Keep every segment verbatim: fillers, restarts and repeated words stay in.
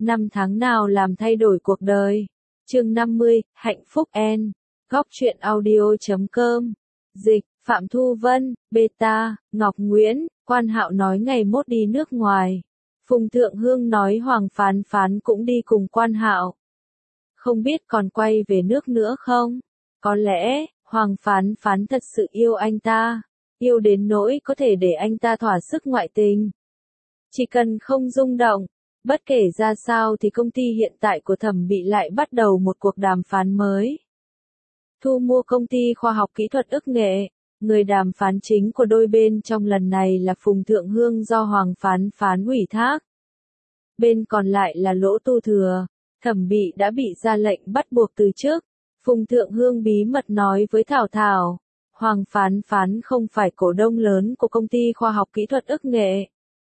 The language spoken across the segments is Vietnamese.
Năm tháng nào làm thay đổi cuộc đời. Chương năm mươi, hạnh phúc N. Góc truyện audio chấm com. Dịch, Phạm Thu Vân, Beta, Ngọc Nguyễn, Quan Hạo nói ngày mốt đi nước ngoài. Phùng Thượng Hương nói Hoàng Phán Phán cũng đi cùng Quan Hạo. Không biết còn quay về nước nữa không? Có lẽ, Hoàng Phán Phán thật sự yêu anh ta. Yêu đến nỗi có thể để anh ta thỏa sức ngoại tình. Chỉ cần không rung động. Bất kể ra sao thì công ty hiện tại của Thẩm Bị lại bắt đầu một cuộc đàm phán mới. Thu mua công ty khoa học kỹ thuật ức nghệ. Người đàm phán chính của đôi bên trong lần này là Phùng Thượng Hương do Hoàng Phán Phán ủy thác. Bên còn lại là Lỗ Tu Thừa. Thẩm Bị đã bị ra lệnh bắt buộc từ chức. Phùng Thượng Hương bí mật nói với Thảo Thảo. Hoàng Phán Phán không phải cổ đông lớn của công ty khoa học kỹ thuật ức nghệ.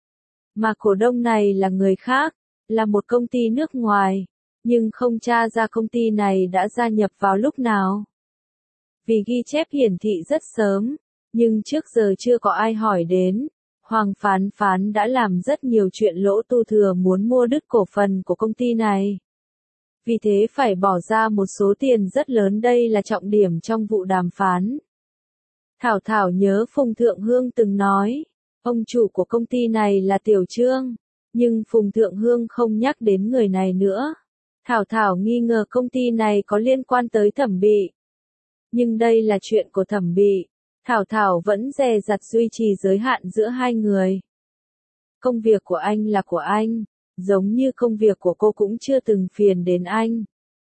Mà cổ đông này là người khác, là một công ty nước ngoài, nhưng không tra ra công ty này đã gia nhập vào lúc nào. Vì ghi chép hiển thị rất sớm, nhưng trước giờ chưa có ai hỏi đến, Hoàng Phán Phán đã làm rất nhiều chuyện Lỗ Tu Thừa muốn mua đứt cổ phần của công ty này. Vì thế phải bỏ ra một số tiền rất lớn, đây là trọng điểm trong vụ đàm phán. Thảo Thảo nhớ Phùng Thượng Hương từng nói. Ông chủ của công ty này là Tiểu Trương, nhưng Phùng Thượng Hương không nhắc đến người này nữa. Thảo Thảo nghi ngờ công ty này có liên quan tới Thẩm Bị. Nhưng đây là chuyện của Thẩm Bị. Thảo Thảo vẫn dè dặt duy trì giới hạn giữa hai người. Công việc của anh là của anh, giống như công việc của cô cũng chưa từng phiền đến anh.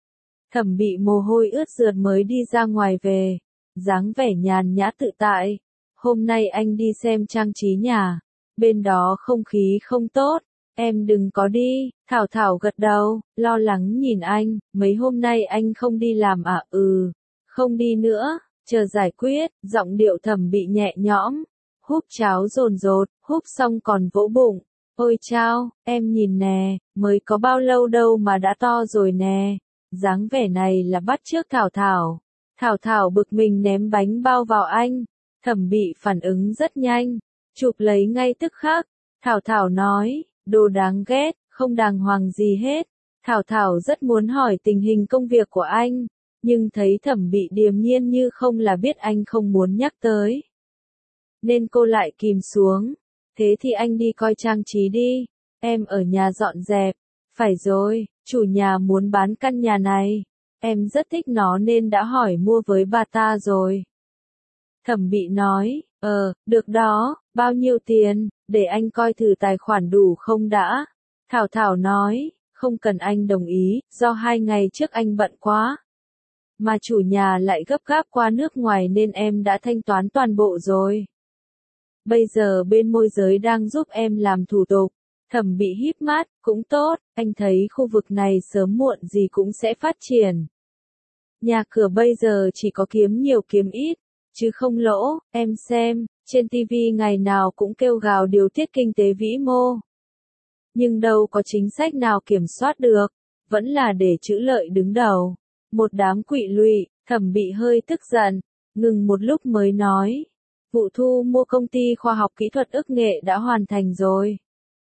Thẩm Bị mồ hôi ướt rượt mới đi ra ngoài về, dáng vẻ nhàn nhã tự tại. Hôm nay anh đi xem trang trí nhà, bên đó không khí không tốt, em đừng có đi. Thảo Thảo gật đầu, lo lắng nhìn anh, mấy hôm nay anh không đi làm à? Ừ, không đi nữa, chờ giải quyết. Giọng điệu Thẩm Bị nhẹ nhõm, húp cháo dồn dột, húp xong còn vỗ bụng. Ôi chao, em nhìn nè, mới có bao lâu đâu mà đã to rồi nè. Dáng vẻ này là bắt chước Thảo Thảo. Thảo Thảo bực mình ném bánh bao vào anh. Thẩm Bị phản ứng rất nhanh, chụp lấy ngay tức khắc. Thảo Thảo nói, đồ đáng ghét, không đàng hoàng gì hết. Thảo Thảo rất muốn hỏi tình hình công việc của anh, nhưng thấy Thẩm Bị điềm nhiên như không là biết anh không muốn nhắc tới. Nên cô lại kìm xuống, thế thì anh đi coi trang trí đi, em ở nhà dọn dẹp. Phải rồi, chủ nhà muốn bán căn nhà này, em rất thích nó nên đã hỏi mua với bà ta rồi. Thẩm Bị nói, ờ, được đó, bao nhiêu tiền, để anh coi thử tài khoản đủ không đã. Thảo Thảo nói, không cần anh đồng ý, do hai ngày trước anh bận quá. Mà chủ nhà lại gấp gáp qua nước ngoài nên em đã thanh toán toàn bộ rồi. Bây giờ bên môi giới đang giúp em làm thủ tục. Thẩm Bị híp mắt, cũng tốt, anh thấy khu vực này sớm muộn gì cũng sẽ phát triển. Nhà cửa bây giờ chỉ có kiếm nhiều kiếm ít, chứ không lỗ. Em xem, trên ti vi ngày nào cũng kêu gào điều tiết kinh tế vĩ mô. Nhưng đâu có chính sách nào kiểm soát được, vẫn là để trữ lợi đứng đầu. Một đám quỵ lụy. Thẩm Bị hơi tức giận, ngừng một lúc mới nói. Vụ thu mua công ty khoa học kỹ thuật ức nghệ đã hoàn thành rồi.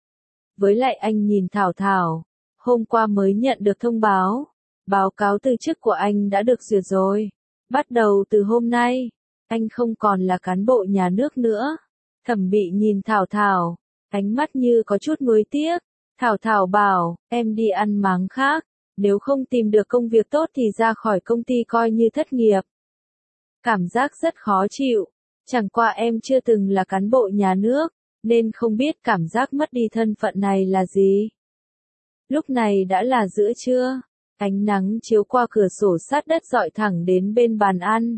Với lại anh nhìn Thảo Thảo, hôm qua mới nhận được thông báo. Báo cáo từ chức của anh đã được duyệt rồi. Bắt đầu từ hôm nay, anh không còn là cán bộ nhà nước nữa. Thẩm Bị nhìn Thảo Thảo, ánh mắt như có chút nuối tiếc. Thảo Thảo bảo, em đi ăn máng khác, nếu không tìm được công việc tốt thì ra khỏi công ty coi như thất nghiệp. Cảm giác rất khó chịu, chẳng qua em chưa từng là cán bộ nhà nước, nên không biết cảm giác mất đi thân phận này là gì. Lúc này đã là giữa trưa, ánh nắng chiếu qua cửa sổ sát đất rọi thẳng đến bên bàn ăn.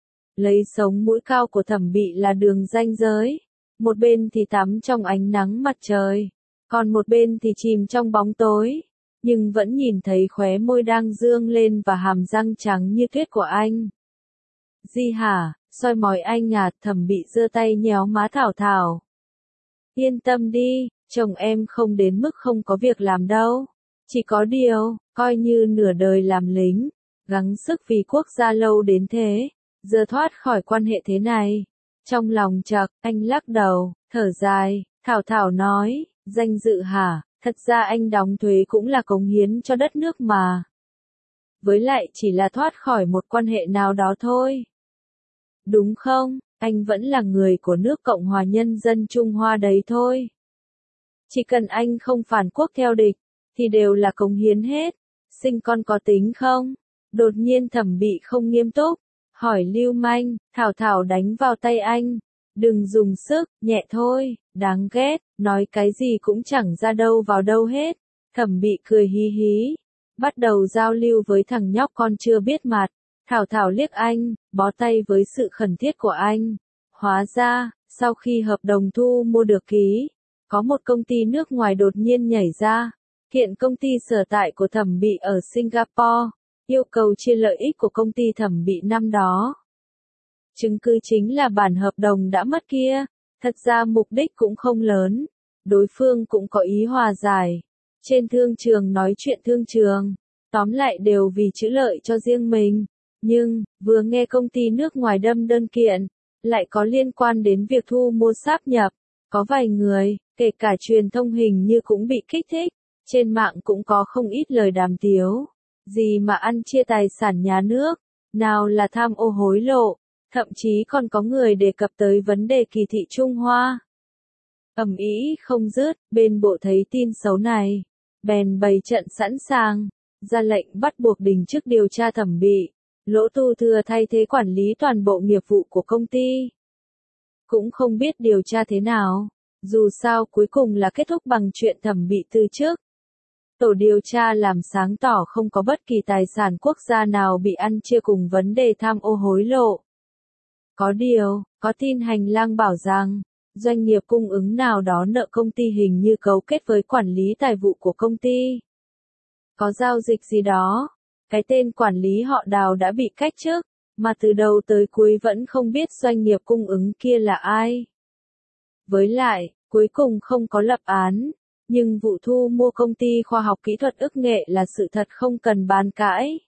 Lấy sống mũi cao của Thẩm Bị là đường ranh giới, một bên thì tắm trong ánh nắng mặt trời, còn một bên thì chìm trong bóng tối, nhưng vẫn nhìn thấy khóe môi đang dương lên và hàm răng trắng như tuyết của anh. Di hả, soi mói anh à? Thẩm Bị giơ tay nhéo má Thảo Thảo. Yên tâm đi, chồng em không đến mức không có việc làm đâu. Chỉ có điều, coi như nửa đời làm lính, gắng sức vì quốc gia lâu đến thế, giờ thoát khỏi quan hệ thế này. Trong lòng chậc, anh lắc đầu, thở dài. Thảo Thảo nói, danh dự hả, Thật ra anh đóng thuế cũng là cống hiến cho đất nước mà. Với lại chỉ là thoát khỏi một quan hệ nào đó thôi. Đúng không? Anh vẫn là người của nước Cộng hòa Nhân dân Trung Hoa đấy thôi. Chỉ cần anh không phản quốc theo địch, thì đều là cống hiến hết. Sinh con có tính không? Đột nhiên Thẩm Bị không nghiêm túc, hỏi lưu manh, Thảo Thảo đánh vào tay anh. Đừng dùng sức, nhẹ thôi, đáng ghét, nói cái gì cũng chẳng ra đâu vào đâu hết. Thẩm Bị cười hí hí, bắt đầu giao lưu với thằng nhóc con chưa biết mặt. Thảo Thảo liếc anh, bó tay với sự khẩn thiết của anh. Hóa ra, sau khi hợp đồng thu mua được ký, có một công ty nước ngoài đột nhiên nhảy ra. Hiện công ty sở tại của Thẩm Bị ở Singapore, yêu cầu chia lợi ích của công ty Thẩm Bị năm đó. Chứng cứ chính là bản hợp đồng đã mất kia. Thật ra mục đích cũng không lớn. Đối phương cũng có ý hòa giải. Trên thương trường nói chuyện thương trường. Tóm lại đều vì chữ lợi cho riêng mình. Nhưng, vừa nghe công ty nước ngoài đâm đơn kiện, lại có liên quan đến việc thu mua sáp nhập. Có vài người, kể cả truyền thông hình như cũng bị kích thích. Trên mạng cũng có không ít lời đàm tiếu. Gì mà ăn chia tài sản nhà nước, nào là tham ô hối lộ, thậm chí còn có người đề cập tới vấn đề kỳ thị Trung Hoa. Ầm ĩ không dứt, bên bộ thấy tin xấu này, bèn bày trận sẵn sàng, ra lệnh bắt buộc đình chức điều tra Thẩm Bị, Lỗ Tu Thừa thay thế quản lý toàn bộ nghiệp vụ của công ty. Cũng không biết điều tra thế nào, dù sao cuối cùng là kết thúc bằng chuyện Thẩm Bị từ chức. Tổ điều tra làm sáng tỏ không có bất kỳ tài sản quốc gia nào bị ăn chia cùng vấn đề tham ô hối lộ. Có điều, có tin hành lang bảo rằng, doanh nghiệp cung ứng nào đó nợ công ty hình như cấu kết với quản lý tài vụ của công ty. Có giao dịch gì đó, cái tên quản lý họ Đào đã bị cách chức, mà từ đầu tới cuối vẫn không biết doanh nghiệp cung ứng kia là ai. Với lại, cuối cùng không có lập án. Nhưng vụ thu mua công ty khoa học kỹ thuật ức nghệ là sự thật không cần bàn cãi.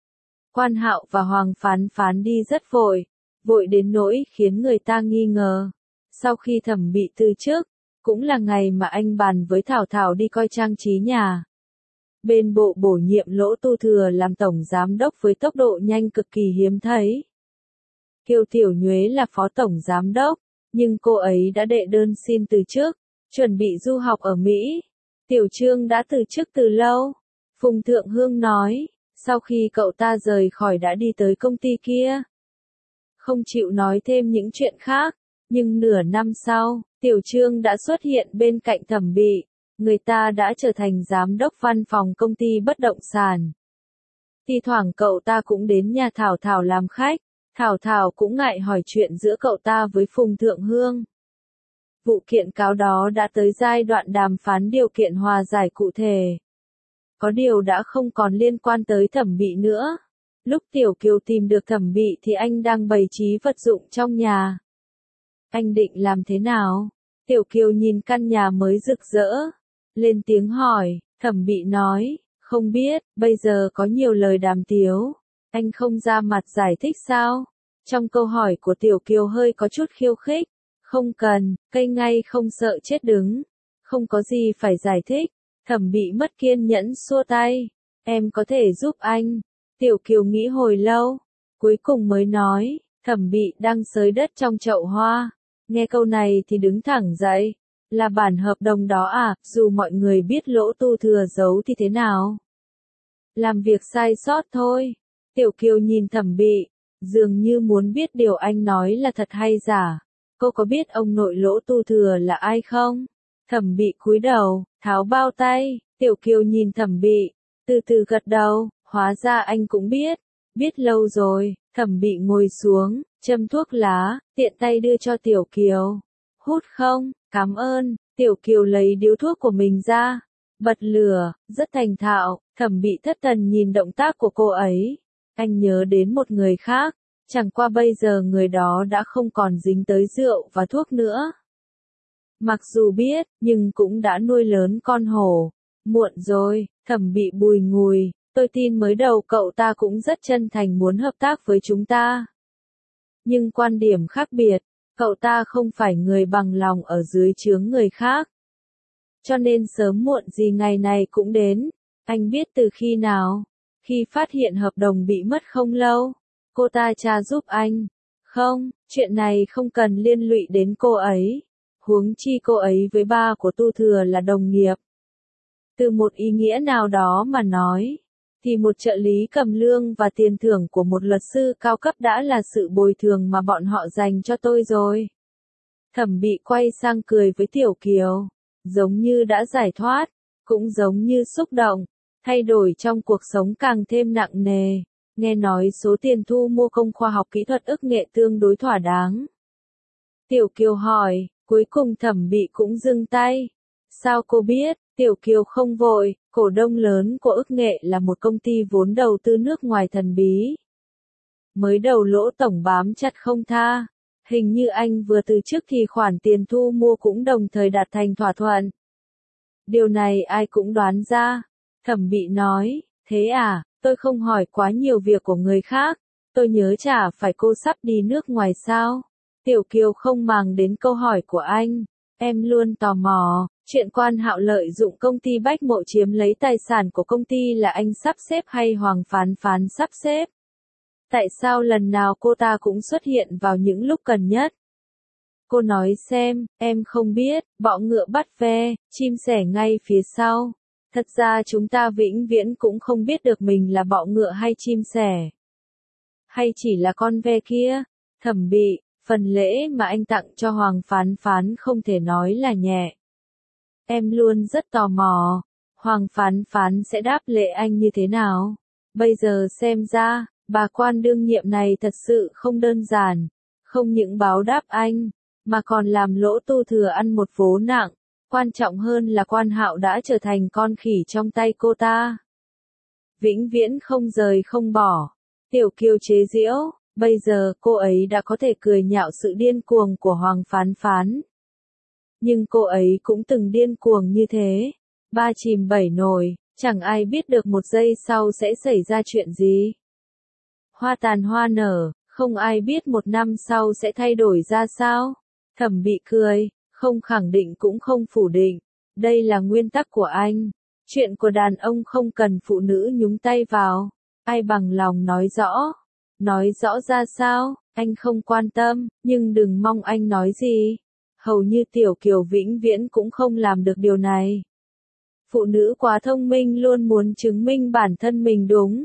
Quan Hạo và Hoàng Phán Phán đi rất vội, vội đến nỗi khiến người ta nghi ngờ. Sau khi Thẩm Bị từ chức, cũng là ngày mà anh bàn với Thảo Thảo đi coi trang trí nhà. Bên bộ bổ nhiệm Lỗ Tu Thừa làm tổng giám đốc với tốc độ nhanh cực kỳ hiếm thấy. Kiều Tiểu Nhuế là phó tổng giám đốc, nhưng cô ấy đã đệ đơn xin từ chức. Chuẩn bị du học ở Mỹ. Tiểu Trương đã từ chức từ lâu. Phùng Thượng Hương nói, sau khi cậu ta rời khỏi đã đi tới công ty kia. Không chịu nói thêm những chuyện khác, nhưng nửa năm sau, Tiểu Trương đã xuất hiện bên cạnh Thẩm Bị. Người ta đã trở thành giám đốc văn phòng công ty bất động sản. Thi thoảng cậu ta cũng đến nhà Thảo Thảo làm khách. Thảo Thảo cũng ngại hỏi chuyện giữa cậu ta với Phùng Thượng Hương. Vụ kiện cáo đó đã tới giai đoạn đàm phán điều kiện hòa giải cụ thể. Có điều đã không còn liên quan tới Thẩm Bị nữa. Lúc Tiểu Kiều tìm được Thẩm Bị thì anh đang bày trí vật dụng trong nhà. Anh định làm thế nào? Tiểu Kiều nhìn căn nhà mới rực rỡ. Lên tiếng hỏi, Thẩm Bị nói, không biết, bây giờ có nhiều lời đàm tiếu. Anh không ra mặt giải thích sao? Trong câu hỏi của Tiểu Kiều hơi có chút khiêu khích. Không cần, cây ngay không sợ chết đứng. Không có gì phải giải thích. Thẩm Bị mất kiên nhẫn xua tay. Em có thể giúp anh. Tiểu Kiều nghĩ hồi lâu. Cuối cùng mới nói, Thẩm Bị đang xới đất trong chậu hoa. Nghe câu này thì đứng thẳng dậy. Là bản hợp đồng đó à, dù mọi người biết Lỗ Tu Thừa giấu thì thế nào? Làm việc sai sót thôi. Tiểu Kiều nhìn Thẩm Bị, dường như muốn biết điều anh nói là thật hay giả. Cô có biết ông nội Lỗ Tu Thừa là ai không? Thẩm Bị cúi đầu, tháo bao tay. Tiểu Kiều nhìn Thẩm Bị, từ từ gật đầu. Hóa ra anh cũng biết. Biết lâu rồi. Thẩm Bị ngồi xuống, châm thuốc lá, tiện tay đưa cho Tiểu Kiều. Hút không? Cảm ơn. Tiểu Kiều lấy điếu thuốc của mình ra, bật lửa, rất thành thạo. Thẩm Bị thất thần nhìn động tác của cô ấy. Anh nhớ đến một người khác. Chẳng qua bây giờ người đó đã không còn dính tới rượu và thuốc nữa. Mặc dù biết, nhưng cũng đã nuôi lớn con hổ. Muộn rồi, Thẩm Bị bùi ngùi. Tôi tin mới đầu cậu ta cũng rất chân thành muốn hợp tác với chúng ta. Nhưng quan điểm khác biệt, cậu ta không phải người bằng lòng ở dưới trướng người khác. cho nên sớm muộn gì ngày này cũng đến. Anh biết từ khi nào? Khi phát hiện hợp đồng bị mất không lâu, cô ta tra giúp anh. Không, chuyện này không cần liên lụy đến cô ấy. Huống chi cô ấy với ba của Tu Thừa là đồng nghiệp. Từ một ý nghĩa nào đó mà nói, thì một trợ lý cầm lương và tiền thưởng của một luật sư cao cấp đã là sự bồi thường mà bọn họ dành cho tôi rồi. Thẩm Bị quay sang cười với Tiểu Kiều, giống như đã giải thoát, cũng giống như xúc động, thay đổi trong cuộc sống càng thêm nặng nề. Nghe nói số tiền thu mua công khoa học kỹ thuật ức nghệ tương đối thỏa đáng. Tiểu Kiều hỏi, cuối cùng Thẩm Bị cũng dừng tay. Sao cô biết? Tiểu Kiều không vội, cổ đông lớn của ức nghệ là một công ty vốn đầu tư nước ngoài thần bí. Mới đầu lỗ tổng bám chặt không tha. Hình như anh vừa từ chức thì khoản tiền thu mua cũng đồng thời đạt thành thỏa thuận. Điều này ai cũng đoán ra. Thẩm Bị nói, thế à, tôi không hỏi quá nhiều việc của người khác. Tôi nhớ chả phải cô sắp đi nước ngoài sao? Tiểu Kiều không màng đến câu hỏi của anh. Em luôn tò mò, chuyện Quan Hạo lợi dụng công ty Bách Mộ chiếm lấy tài sản của công ty là anh sắp xếp hay Hoàng Phán Phán sắp xếp? Tại sao lần nào cô ta cũng xuất hiện vào những lúc cần nhất? Cô nói xem, em không biết, bọ ngựa bắt ve, chim sẻ ngay phía sau. Thật ra chúng ta vĩnh viễn cũng không biết được mình là bọ ngựa hay chim sẻ. Hay chỉ là con ve kia? Thẩm Bị, phần lễ mà anh tặng cho Hoàng Phán Phán không thể nói là nhẹ. Em luôn rất tò mò, Hoàng Phán Phán sẽ đáp lễ anh như thế nào? Bây giờ xem ra, bà quan đương nhiệm này thật sự không đơn giản, không những báo đáp anh, mà còn làm lỗ Tu Thừa ăn một vố nặng. Quan trọng hơn là Quan Hạo đã trở thành con khỉ trong tay cô ta. Vĩnh viễn không rời không bỏ. Tiểu Kiều chế giễu, bây giờ cô ấy đã có thể cười nhạo sự điên cuồng của Hoàng Phán Phán. Nhưng cô ấy cũng từng điên cuồng như thế. Ba chìm bảy nổi, chẳng ai biết được một giây sau sẽ xảy ra chuyện gì. Hoa tàn hoa nở, không ai biết một năm sau sẽ thay đổi ra sao. Thẩm Bị cười, không khẳng định cũng không phủ định. Đây là nguyên tắc của anh. Chuyện của đàn ông không cần phụ nữ nhúng tay vào. Ai bằng lòng nói rõ. Nói rõ ra sao, anh không quan tâm, nhưng đừng mong anh nói gì. Hầu như Tiểu Kiều vĩnh viễn cũng không làm được điều này. Phụ nữ quá thông minh luôn muốn chứng minh bản thân mình đúng.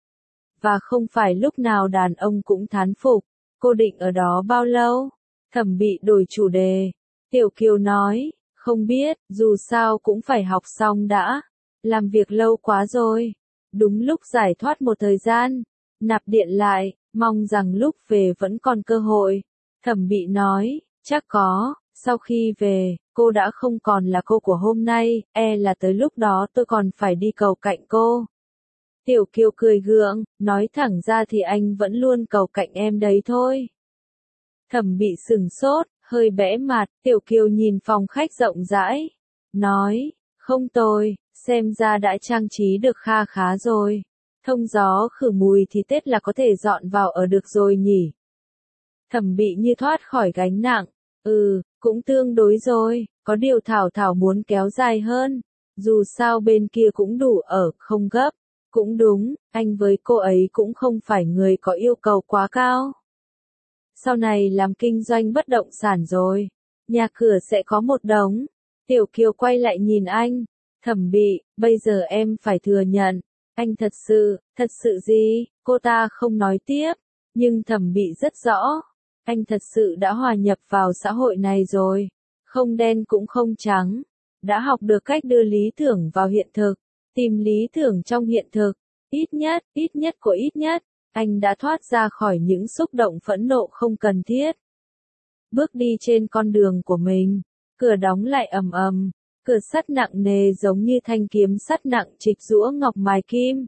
Và không phải lúc nào đàn ông cũng thán phục. Cô định ở đó bao lâu? Thẩm Bị đổi chủ đề. Tiểu Kiều nói, không biết, dù sao cũng phải học xong đã. Làm việc lâu quá rồi. Đúng lúc giải thoát một thời gian. Nạp điện lại, mong rằng lúc về vẫn còn cơ hội. Thẩm Bị nói, chắc có, sau khi về, cô đã không còn là cô của hôm nay, e là tới lúc đó tôi còn phải đi cầu cạnh cô. Tiểu Kiều cười gượng, nói thẳng ra thì anh vẫn luôn cầu cạnh em đấy thôi. Thẩm Bị sừng sốt, hơi bẽ mặt, Tiểu Kiều nhìn phòng khách rộng rãi. Nói, không tồi, xem ra đã trang trí được kha khá rồi. Thông gió khử mùi thì Tết là có thể dọn vào ở được rồi nhỉ. Thẩm Bị như thoát khỏi gánh nặng. Ừ, cũng tương đối rồi, có điều Thảo Thảo muốn kéo dài hơn. Dù sao bên kia cũng đủ ở, không gấp. Cũng đúng, anh với cô ấy cũng không phải người có yêu cầu quá cao. Sau này làm kinh doanh bất động sản rồi, nhà cửa sẽ có một đống. Tiểu Kiều quay lại nhìn anh. Thẩm Bị, bây giờ em phải thừa nhận. Anh thật sự, thật sự gì? Cô ta không nói tiếp. Nhưng Thẩm Bị rất rõ. Anh thật sự đã hòa nhập vào xã hội này rồi. Không đen cũng không trắng. Đã học được cách đưa lý tưởng vào hiện thực. Tìm lý tưởng trong hiện thực. Ít nhất, ít nhất của ít nhất. Anh đã thoát ra khỏi những xúc động phẫn nộ không cần thiết. Bước đi trên con đường của mình. Cửa đóng lại ầm ầm. Cửa sắt nặng nề giống như thanh kiếm sắt nặng trịch giũa ngọc mài kim.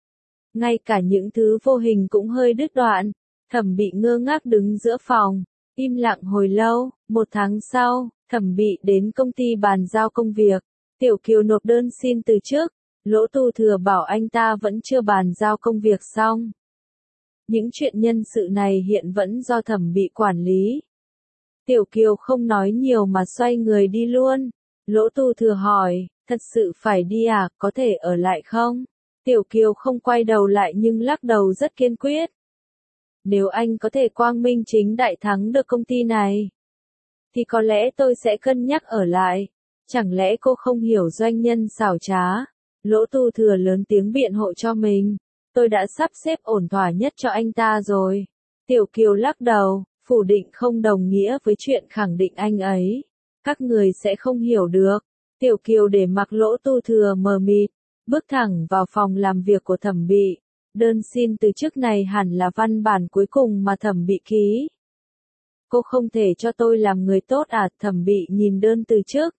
Ngay cả những thứ vô hình cũng hơi đứt đoạn. Thẩm Bị ngơ ngác đứng giữa phòng. Im lặng hồi lâu. Một tháng sau, Thẩm Bị đến công ty bàn giao công việc. Tiểu Kiều nộp đơn xin từ chức. Lỗ Tu Thừa bảo anh ta vẫn chưa bàn giao công việc xong. Những chuyện nhân sự này hiện vẫn do Thẩm Bị quản lý. Tiểu Kiều không nói nhiều mà xoay người đi luôn. Lỗ Tu Thừa hỏi, thật sự phải đi à, có thể ở lại không? Tiểu Kiều không quay đầu lại nhưng lắc đầu rất kiên quyết. Nếu anh có thể quang minh chính đại thắng được công ty này, thì có lẽ tôi sẽ cân nhắc ở lại. Chẳng lẽ cô không hiểu doanh nhân xảo trá? Lỗ Tu Thừa lớn tiếng biện hộ cho mình. Tôi đã sắp xếp ổn thỏa nhất cho anh ta rồi. Tiểu Kiều lắc đầu, phủ định không đồng nghĩa với chuyện khẳng định anh ấy. Các người sẽ không hiểu được. Tiểu Kiều để mặc Lỗ Tu Thừa mờ mịt, bước thẳng vào phòng làm việc của Thẩm Bị. Đơn xin từ chức này hẳn là văn bản cuối cùng mà Thẩm Bị ký. Cô không thể cho tôi làm người tốt à? Thẩm Bị nhìn đơn từ chức,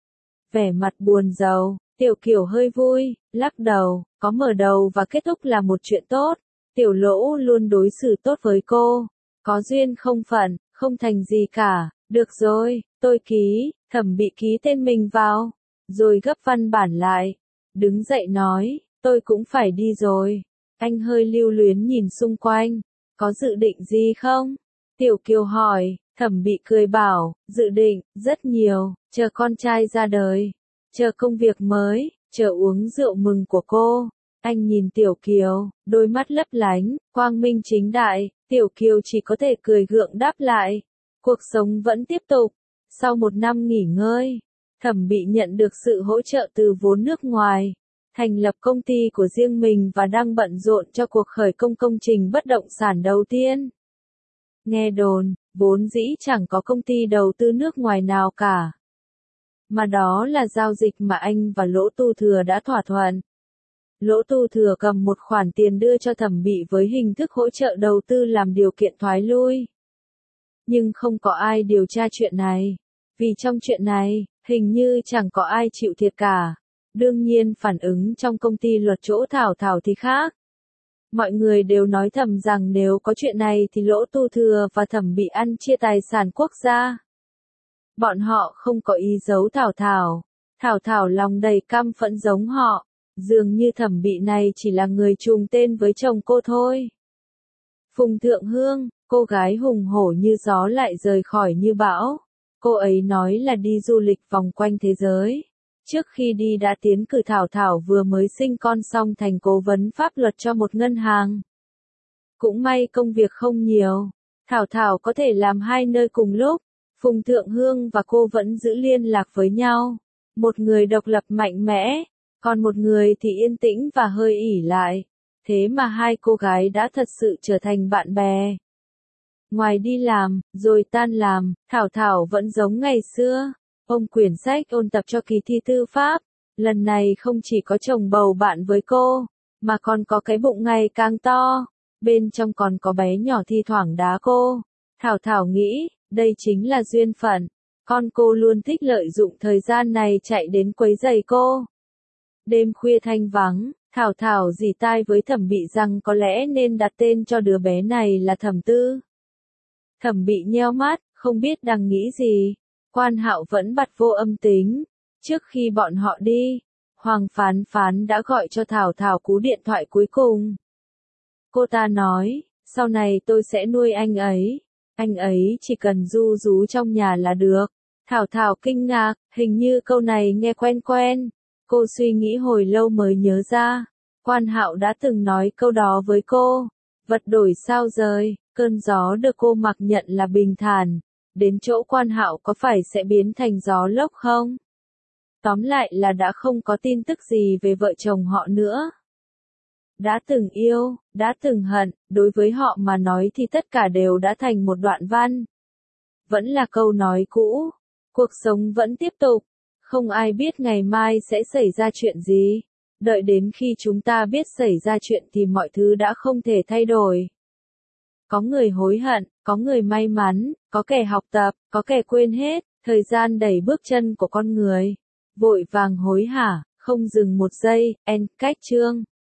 vẻ mặt buồn rầu. Tiểu Kiều hơi vui, lắc đầu, có mở đầu và kết thúc là một chuyện tốt. Tiểu Lỗ luôn đối xử tốt với cô. Có duyên không phận, không thành gì cả. Được rồi, tôi ký. Thẩm Bị ký tên mình vào, rồi gấp văn bản lại. Đứng dậy nói, tôi cũng phải đi rồi. Anh hơi lưu luyến nhìn xung quanh. Có dự định gì không? Tiểu Kiều hỏi. Thẩm Bị cười bảo, dự định, rất nhiều, chờ con trai ra đời, chờ công việc mới, chờ uống rượu mừng của cô. Anh nhìn Tiểu Kiều, đôi mắt lấp lánh, quang minh chính đại. Tiểu Kiều chỉ có thể cười gượng đáp lại. Cuộc sống vẫn tiếp tục. Sau một năm nghỉ ngơi, Thẩm Bị nhận được sự hỗ trợ từ vốn nước ngoài, thành lập công ty của riêng mình và đang bận rộn cho cuộc khởi công công trình bất động sản đầu tiên. Nghe đồn, vốn dĩ chẳng có công ty đầu tư nước ngoài nào cả, mà đó là giao dịch mà anh và Lỗ Tu Thừa đã thỏa thuận. Lỗ Tu Thừa cầm một khoản tiền đưa cho Thẩm Bị với hình thức hỗ trợ đầu tư làm điều kiện thoái lui. Nhưng không có ai điều tra chuyện này, vì trong chuyện này, hình như chẳng có ai chịu thiệt cả. Đương nhiên phản ứng trong công ty luật chỗ Thảo Thảo thì khác. Mọi người đều nói thầm rằng nếu có chuyện này thì Lỗ Tu Thừa và Thẩm Bị ăn chia tài sản quốc gia. Bọn họ không có ý giấu Thảo Thảo. Thảo Thảo lòng đầy căm phẫn giống họ. Dường như Thẩm Bị này chỉ là người trùng tên với chồng cô thôi. Phùng Thượng Hương, cô gái hùng hổ như gió lại rời khỏi như bão. Cô ấy nói là đi du lịch vòng quanh thế giới. Trước khi đi đã tiến cử Thảo Thảo vừa mới sinh con xong thành cố vấn pháp luật cho một ngân hàng. Cũng may công việc không nhiều. Thảo Thảo có thể làm hai nơi cùng lúc. Phùng Thượng Hương và cô vẫn giữ liên lạc với nhau. Một người độc lập mạnh mẽ, còn một người thì yên tĩnh và hơi ỷ lại. Thế mà hai cô gái đã thật sự trở thành bạn bè. Ngoài đi làm, rồi tan làm, Thảo Thảo vẫn giống ngày xưa. Ôm quyển sách ôn tập cho kỳ thi tư pháp. Lần này không chỉ có chồng bầu bạn với cô, mà còn có cái bụng ngày càng to. Bên trong còn có bé nhỏ thi thoảng đá cô. Thảo Thảo nghĩ, đây chính là duyên phận. Con cô luôn thích lợi dụng thời gian này chạy đến quấy rầy cô. Đêm khuya thanh vắng, Thảo Thảo rỉ tai với Thẩm Bị rằng có lẽ nên đặt tên cho đứa bé này là Thẩm Tư. Thẩm Bị nheo mắt, không biết đang nghĩ gì. Quan Hạo vẫn bật vô âm tính. Trước khi bọn họ đi, Hoàng Phán Phán đã gọi cho Thảo Thảo cú điện thoại cuối cùng. Cô ta nói, sau này tôi sẽ nuôi anh ấy. Anh ấy chỉ cần ru rú trong nhà là được. Thảo Thảo kinh ngạc, hình như câu này nghe quen quen. Cô suy nghĩ hồi lâu mới nhớ ra. Quan Hạo đã từng nói câu đó với cô. Vật đổi sao rời, cơn gió được cô mặc nhận là bình thản. Đến chỗ Quan Hạo có phải sẽ biến thành gió lốc không? Tóm lại là đã không có tin tức gì về vợ chồng họ nữa. Đã từng yêu, đã từng hận, đối với họ mà nói thì tất cả đều đã thành một đoạn văn. Vẫn là câu nói cũ, cuộc sống vẫn tiếp tục, không ai biết ngày mai sẽ xảy ra chuyện gì. Đợi đến khi chúng ta biết xảy ra chuyện thì mọi thứ đã không thể thay đổi. Có người hối hận, có người may mắn, có kẻ học tập, có kẻ quên hết, thời gian đẩy bước chân của con người. Vội vàng hối hả, không dừng một giây, end cách chương.